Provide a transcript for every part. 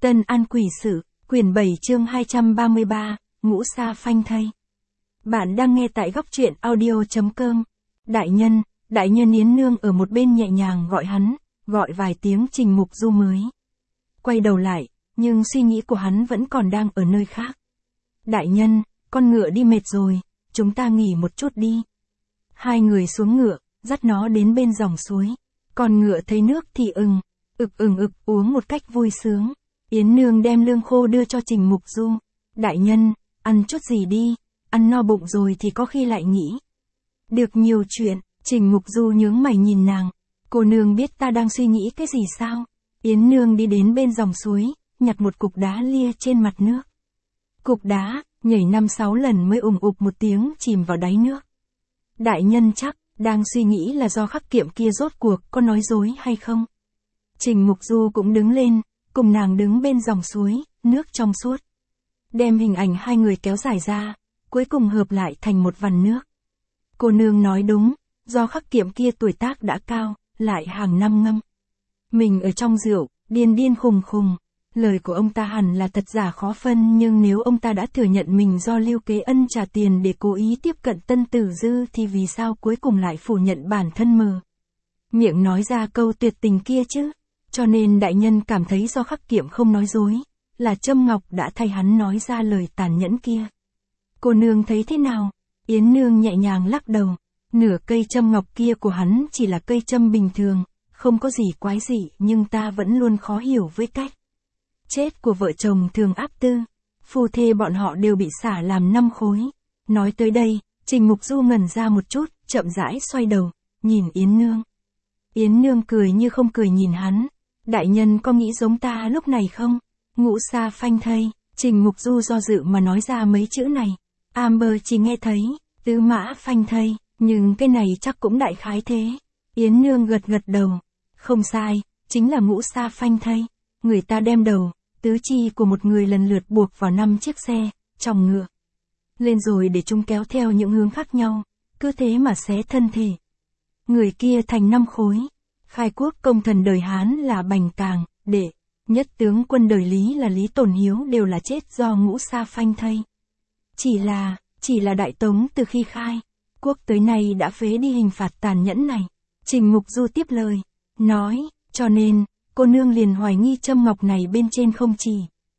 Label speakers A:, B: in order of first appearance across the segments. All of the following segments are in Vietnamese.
A: Tân An Quỷ Sự, quyển 7 chương 233, Ngũ Sa Phanh Thây. Bạn đang nghe tại góc truyện audio.com. Đại nhân Yến Nương ở một bên nhẹ nhàng gọi hắn, gọi vài tiếng Trình Mục Du mới quay đầu lại, nhưng suy nghĩ của hắn vẫn còn đang ở nơi khác. Đại nhân, con ngựa đi mệt rồi, chúng ta nghỉ một chút đi. Hai người xuống ngựa, dắt nó đến bên dòng suối. Con ngựa thấy nước thì ực uống một cách vui sướng. Yến Nương đem lương khô đưa cho Trình Mục Du. Đại nhân, ăn chút gì đi, ăn no bụng rồi thì có khi lại nghĩ được nhiều chuyện. Trình Mục Du nhướng mày nhìn nàng. Cô nương biết ta đang suy nghĩ cái gì sao? Yến Nương đi đến bên dòng suối, nhặt một cục đá lia trên mặt nước. Cục đá, nhảy 5-6 lần mới ục một tiếng chìm vào đáy nước. Đại nhân chắc, đang suy nghĩ là do Khắc Kiệm kia rốt cuộc có nói dối hay không? Trình Mục Du cũng đứng lên, cùng nàng đứng bên dòng suối, nước trong suốt. Đem hình ảnh hai người kéo dài ra, cuối cùng hợp lại thành một vằn nước. Cô nương nói đúng, do Khắc Kiệm kia tuổi tác đã cao, lại hàng năm ngâm mình ở trong rượu, điên khùng. Lời của ông ta hẳn là thật giả khó phân, nhưng nếu ông ta đã thừa nhận mình do Lưu Kế Ân trả tiền để cố ý tiếp cận Tân Tử Dư thì vì sao cuối cùng lại phủ nhận bản thân mờ miệng nói ra câu tuyệt tình kia chứ? Cho nên đại nhân cảm thấy do Khắc Kiệm không nói dối, là Trâm Ngọc đã thay hắn nói ra lời tàn nhẫn kia. Cô nương thấy thế nào? Yến Nương nhẹ nhàng lắc đầu. Nửa cây châm ngọc kia của hắn chỉ là cây châm bình thường, không có gì quái dị, nhưng ta vẫn luôn khó hiểu với cách chết của vợ chồng Thường Áp Tư. Phu thê bọn họ đều bị xả làm 5 khối. Nói tới đây, Trình Mục Du ngẩn ra một chút, chậm rãi xoay đầu, nhìn Yến Nương. Yến Nương cười như không cười nhìn hắn. Đại nhân có nghĩ giống ta lúc này không? Ngũ sa phanh thây. Trình Mục Du do dự mà nói ra mấy chữ này. Amber chỉ nghe thấy tứ mã phanh thây, nhưng cái này chắc cũng đại khái thế. Yến Nương gật đầu. Không sai, chính là ngũ sa phanh thây. Người ta đem đầu, tứ chi của một người lần lượt buộc vào 5 chiếc xe, trong ngựa lên rồi để chúng kéo theo những hướng khác nhau, cứ thế mà xé thân thể người kia thành 5 khối. Khai quốc công thần đời Hán là Bành Càng, Đệ nhất tướng quân đời Lý là Lý Tồn Hiếu đều là chết do ngũ sa phanh thây. Chỉ là Đại Tống từ khi khai quốc tới nay đã phế đi hình phạt tàn nhẫn này. Trình Mục Du tiếp lời, nói, cho nên, cô nương liền hoài nghi châm ngọc này bên trên không chỉ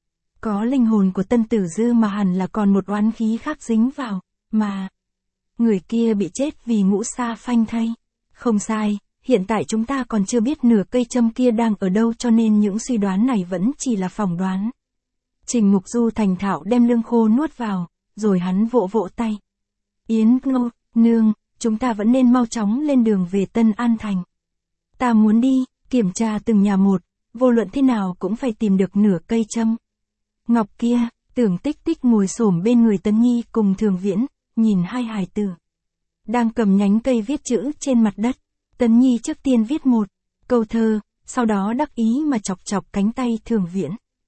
A: có linh hồn của Tân Tử Dư mà hẳn là còn một oán khí khác dính vào, mà người kia bị chết vì ngũ sa phanh thây. Không sai, hiện tại chúng ta còn chưa biết nửa cây châm kia đang ở đâu, cho nên những suy đoán này vẫn chỉ là phỏng đoán. Trình Mục Du thành thạo đem lương khô nuốt vào, rồi hắn vỗ tay. Yến Nương, chúng ta vẫn nên mau chóng lên đường về Tân An Thành. Ta muốn đi, kiểm tra từng nhà một, vô luận thế nào cũng phải tìm được nửa cây châm ngọc kia. Tưởng Tích Tích ngồi xổm bên người Tấn Nhi cùng Thường Viễn, nhìn hai hài tử đang cầm nhánh cây viết chữ trên mặt đất. Tấn Nhi trước tiên viết một câu thơ, sau đó đắc ý mà chọc cánh tay Thường Viễn.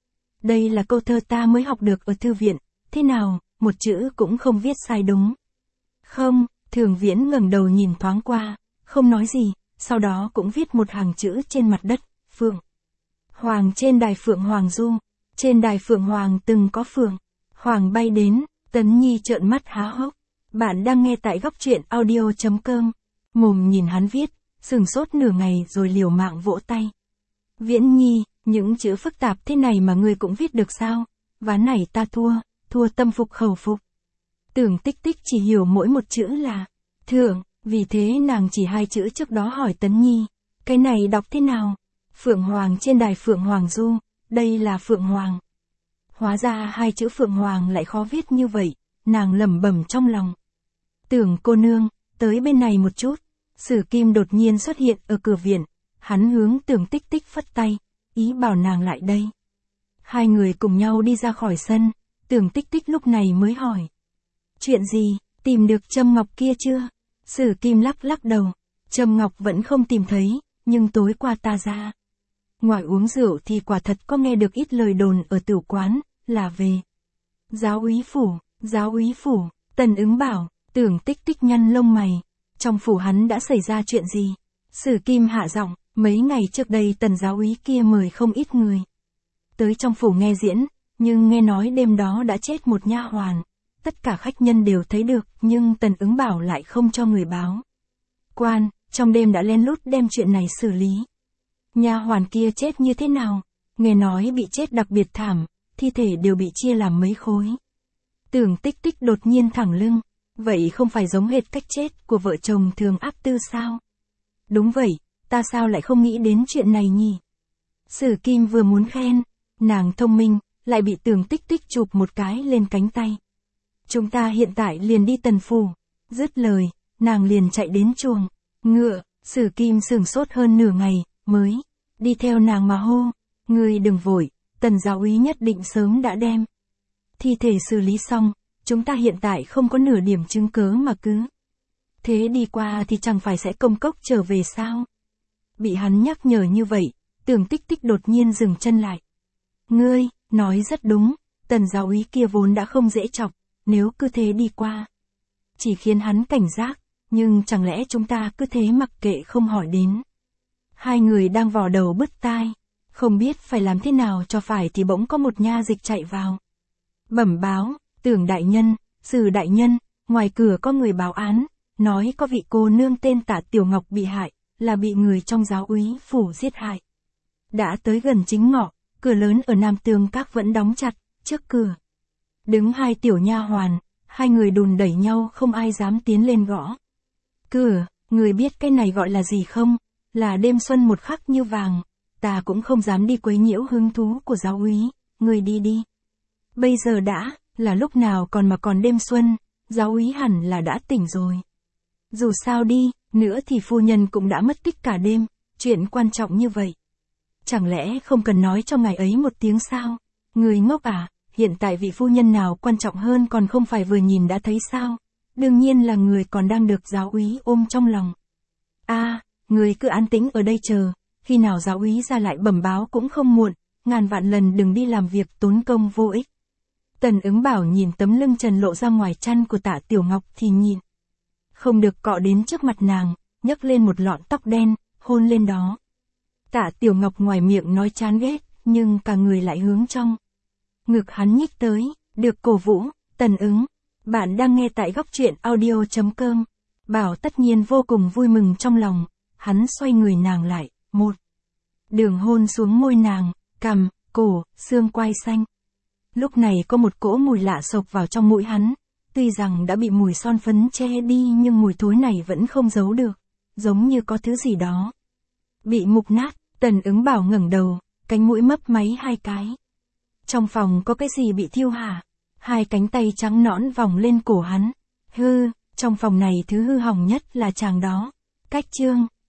A: Đây là câu thơ ta mới học được ở thư viện, thế nào, một chữ cũng không viết sai đúng không? Thường Viễn ngẩng đầu nhìn thoáng qua, không nói gì, sau đó cũng viết một hàng chữ trên mặt đất. Phượng Hoàng trên đài Phượng Hoàng du, trên đài Phượng Hoàng từng có Phượng Hoàng bay đến. Tấn Nhi trợn mắt há hốc. Bạn đang nghe tại góc truyện audio.com. Mồm nhìn hắn viết, sừng sốt nửa ngày rồi liều mạng vỗ tay. Viễn Nhi, những chữ phức tạp thế này mà ngươi cũng viết được sao? Ván này ta thua tâm phục khẩu phục. Tưởng Tích Tích chỉ hiểu mỗi một chữ là thượng, vì thế nàng chỉ 2 chữ trước đó hỏi Tấn Nhi, cái này đọc thế nào? Phượng Hoàng trên đài Phượng Hoàng du, đây là Phượng Hoàng. Hóa ra 2 chữ Phượng Hoàng lại khó viết như vậy, nàng lẩm bẩm trong lòng. Tưởng cô nương, tới bên này một chút. Sử Kim đột nhiên xuất hiện ở cửa viện, hắn hướng Tưởng Tích Tích phất tay, ý bảo nàng lại đây. Hai người cùng nhau đi ra khỏi sân, Tưởng Tích Tích lúc này mới hỏi. Chuyện gì, tìm được châm ngọc kia chưa? Sử Kim lắc đầu, châm ngọc vẫn không tìm thấy, nhưng tối qua ta ra ngoài uống rượu thì quả thật có nghe được ít lời đồn ở tử quán, là về giáo úy phủ. Tần Ứng bảo. Tưởng Tích Tích nhăn lông mày, trong phủ hắn đã xảy ra chuyện gì? Sử Kim hạ giọng, mấy ngày trước đây Tần giáo úy kia mời không ít người tới trong phủ nghe diễn, nhưng nghe nói đêm đó đã chết một nha hoàn. Tất cả khách nhân đều thấy được, nhưng Tần Ứng Bảo lại không cho người báo. Quan, trong đêm đã lén lút đem chuyện này xử lý. Nha hoàn kia chết như thế nào? Nghe nói bị chết đặc biệt thảm, thi thể đều bị chia làm mấy khối. Tưởng Tích Tích đột nhiên thẳng lưng, vậy không phải giống hệt cách chết của vợ chồng Thường Áp Tư sao? Đúng vậy, ta sao lại không nghĩ đến chuyện này nhỉ? Sử Kim vừa muốn khen, nàng thông minh, lại bị Tưởng Tích Tích chụp một cái lên cánh tay. Chúng ta hiện tại liền đi Tần phủ. Dứt lời, nàng liền chạy đến chuồng ngựa. Sử Kim sửng sốt hơn nửa ngày, mới đi theo nàng mà hô, ngươi đừng vội, Tần giáo úy nhất định sớm đã đem thi thể xử lý xong, chúng ta hiện tại không có nửa điểm chứng cớ mà cứ thế đi qua thì chẳng phải sẽ công cốc trở về sao? Bị hắn nhắc nhở như vậy, Tưởng Tích Tích đột nhiên dừng chân lại. Ngươi, nói rất đúng, Tần giáo úy kia vốn đã không dễ chọc, nếu cứ thế đi qua, chỉ khiến hắn cảnh giác, nhưng chẳng lẽ chúng ta cứ thế mặc kệ không hỏi đến. Hai người đang vò đầu bứt tai, không biết phải làm thế nào cho phải thì bỗng có một nha dịch chạy vào. Bẩm báo, Tưởng đại nhân, Sử đại nhân, ngoài cửa có người báo án, nói có vị cô nương tên Tạ Tiểu Ngọc bị hại, là bị người trong giáo úy phủ giết hại. Đã tới gần chính ngọ, cửa lớn ở Nam Tường Các vẫn đóng chặt, trước cửa đứng hai tiểu nha hoàn, hai người đùn đẩy nhau không ai dám tiến lên gõ cửa. Người biết cái này gọi là gì không? Là đêm xuân một khắc như vàng, ta cũng không dám đi quấy nhiễu hứng thú của giáo úy, người đi đi. Bây giờ đã, là lúc nào còn mà còn đêm xuân, giáo úy hẳn là đã tỉnh rồi. Dù sao đi, nữa thì phu nhân cũng đã mất tích cả đêm, chuyện quan trọng như vậy. Chẳng lẽ không cần nói cho ngài ấy một tiếng sao? Người ngốc à, hiện tại vị phu nhân nào quan trọng hơn còn không phải vừa nhìn đã thấy sao? Đương nhiên là người còn đang được giáo úy ôm trong lòng. Người cứ an tĩnh ở đây chờ, khi nào giáo úy ra lại bẩm báo cũng không muộn, ngàn vạn lần đừng đi làm việc tốn công vô ích. Tần Ứng Bảo nhìn tấm lưng trần lộ ra ngoài chăn của Tạ Tiểu Ngọc thì nhìn không được cọ đến trước mặt nàng, nhấc lên một lọn tóc đen, hôn lên đó. Tạ Tiểu Ngọc ngoài miệng nói chán ghét, nhưng cả người lại hướng trong ngực hắn nhích tới, được cổ vũ. Tần Ứng, bạn đang nghe tại góc truyện audio.com. Bảo tất nhiên vô cùng vui mừng trong lòng, hắn xoay người nàng lại, một đường hôn xuống môi nàng, cằm, cổ, xương quai xanh. Lúc này có một cỗ mùi lạ xộc vào trong mũi hắn, tuy rằng đã bị mùi son phấn che đi nhưng mùi thối này vẫn không giấu được, giống như có thứ gì đó bị mục nát. Tần Ứng Bảo ngẩng đầu, cánh mũi mấp máy hai cái. Trong phòng có cái gì bị thiêu hả? Hai cánh tay trắng nõn vòng lên cổ hắn. Trong phòng này thứ hư hỏng nhất là chàng đó. Cách chương